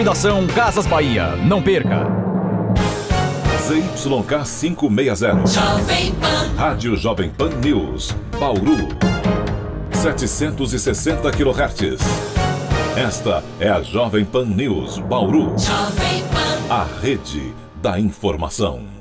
Fundação Casas Bahia. Não perca. ZYK 560. Jovem Pan. Rádio Jovem Pan News. Bauru. 760 kHz. Esta é a Jovem Pan News Bauru. Jovem Pan. A rede da informação.